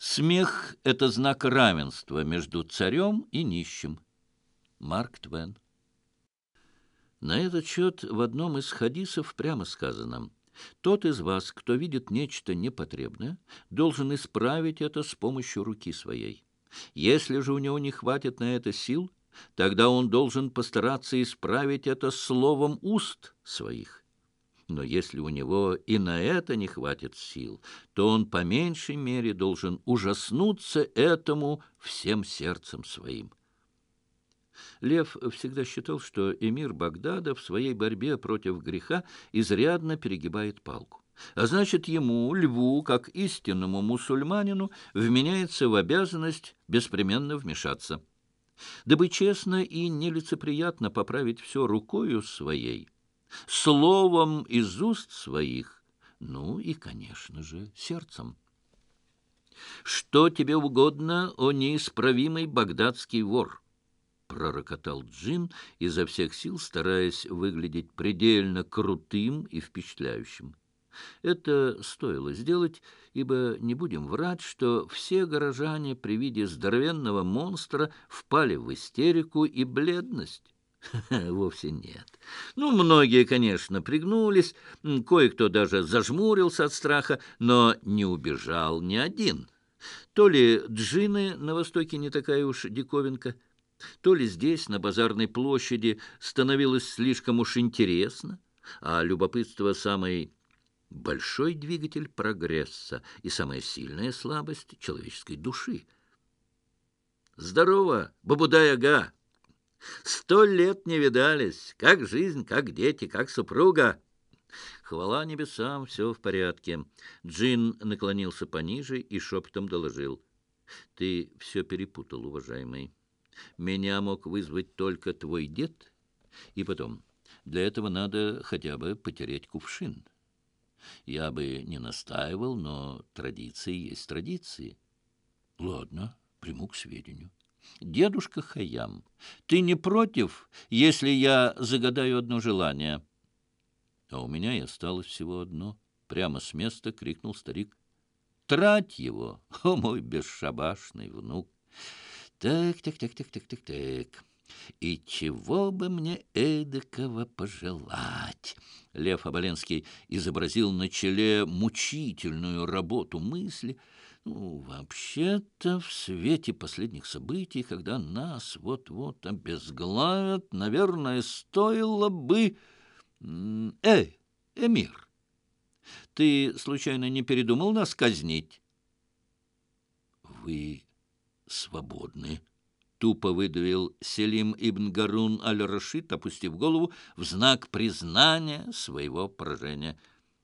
Смех — это знак равенства между царем и нищим. Марк Твен. На этот счет в одном из хадисов прямо сказано: «Тот из вас, кто видит нечто непотребное, должен исправить это с помощью руки своей. Если же у него не хватит на это сил, тогда он должен постараться исправить это словом уст своих. Но если у него и на это не хватит сил, то он по меньшей мере должен ужаснуться этому всем сердцем своим». Лев всегда считал, что эмир Багдада в своей борьбе против греха изрядно перегибает палку. А значит, ему, льву, как истинному мусульманину, вменяется в обязанность беспременно вмешаться. Дабы честно и нелицеприятно поправить все рукою своей, словом из уст своих, ну и, конечно же, сердцем. «Что тебе угодно, о неисправимый багдадский вор?» — пророкотал Джин, изо всех сил стараясь выглядеть предельно крутым и впечатляющим. Это стоило сделать, ибо не будем врать, что все горожане при виде здоровенного монстра впали в истерику и бледность. Вовсе нет. Ну, многие, конечно, пригнулись, кое-кто даже зажмурился от страха, но не убежал ни один. То ли джинны на Востоке не такая уж диковинка, то ли здесь, на базарной площади, становилось слишком уж интересно, а любопытство — самый большой двигатель прогресса и самая сильная слабость человеческой души. «Здорово, Бабудай-ага! 100 лет не видались. Как жизнь, как дети, как супруга?» «Хвала небесам, все в порядке». Джин наклонился пониже и шепотом доложил: «Ты все перепутал, уважаемый. Меня мог вызвать только твой дед, и потом, для этого надо хотя бы потереть кувшин. Я бы не настаивал, но традиции есть традиции». «Ладно, приму к сведению». «Дедушка Хайям, ты не против, если я загадаю одно желание?» «А у меня и осталось всего одно», — прямо с места крикнул старик. «Трать его, о мой бесшабашный внук! Так. И чего бы мне эдакого пожелать?» Лев Оболенский изобразил на челе мучительную работу мысли. «Ну, вообще-то, в свете последних событий, когда нас вот-вот обезглавят, наверное, стоило бы... Эмир, ты, случайно, не передумал нас казнить?» «Вы свободны», — тупо выдавил Селим ибн Гарун аль-Рашид, опустив голову в знак признания своего поражения.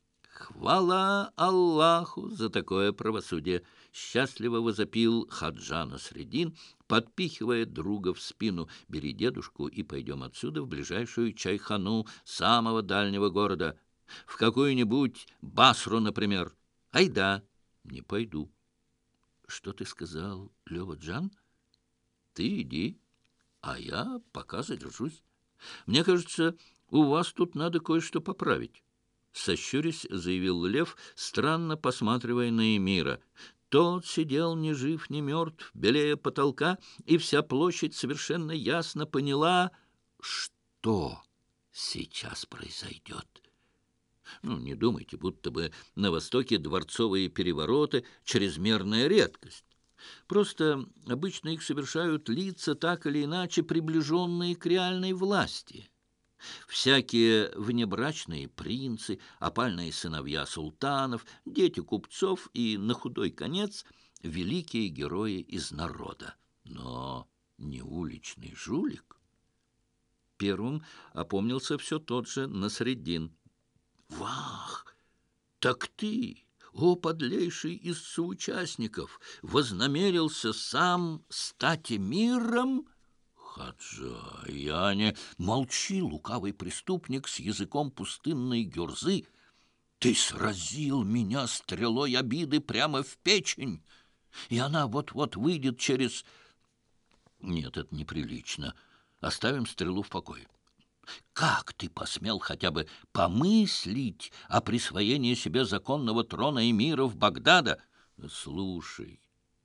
«Хвала Аллаху за такое правосудие!» — счастливо возопил Хаджа Насреддин, подпихивая друга в спину. «Бери дедушку и пойдем отсюда в ближайшую чайхану самого дальнего города. В какую-нибудь Басру, например. Айда!» «Не пойду». «Что ты сказал, Лёва-джан?» «Ты иди, а я пока задержусь. Мне кажется, у вас тут надо кое-что поправить». Сощурясь, заявил Лев, странно посматривая на эмира. Тот сидел ни жив, ни мертв, белея потолка, и вся площадь совершенно ясно поняла, что сейчас произойдет. Ну, не думайте, будто бы на Востоке дворцовые перевороты — чрезмерная редкость. Просто обычно их совершают лица, так или иначе приближенные к реальной власти. Всякие внебрачные принцы, опальные сыновья султанов, дети купцов и, на худой конец, великие герои из народа. Но не уличный жулик. Первым опомнился все тот же Насреддин. «Вах! Так ты, о подлейший из соучастников, вознамерился сам стать эмиром?» «Хаджа, я не...» «Молчи, лукавый преступник с языком пустынной гюрзы! Ты сразил меня стрелой обиды прямо в печень, и она вот-вот выйдет через...» «Нет, это неприлично. Оставим стрелу в покое. Как ты посмел хотя бы помыслить о присвоении себе законного трона эмиров Багдада?» «Слушай,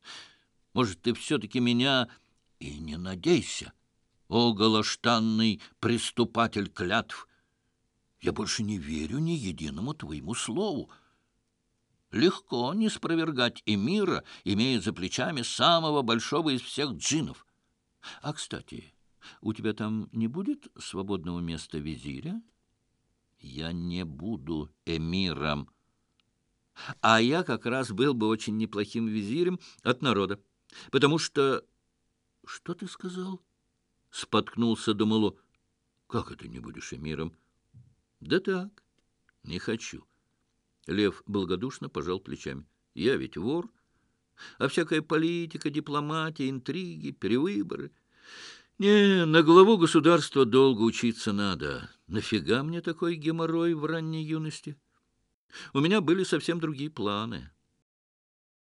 Может, ты все-таки меня и не надейся, о голоштанный приступатель клятв. Я больше не верю ни единому твоему слову. Легко не спровергать эмира, имея за плечами самого большого из всех джиннов. А, кстати, у тебя там не будет свободного места визиря? Я не буду эмиром. А я как раз был бы очень неплохим визирем от народа. Потому что... Что ты сказал? Споткнулся Думало. Как это не будешь эмиром? Да так, не хочу. Лев благодушно пожал плечами. Я ведь вор, а всякая политика, дипломатия, интриги, перевыборы... Не, на главу государства долго учиться надо. Нафига мне такой геморрой в ранней юности? У меня были совсем другие планы.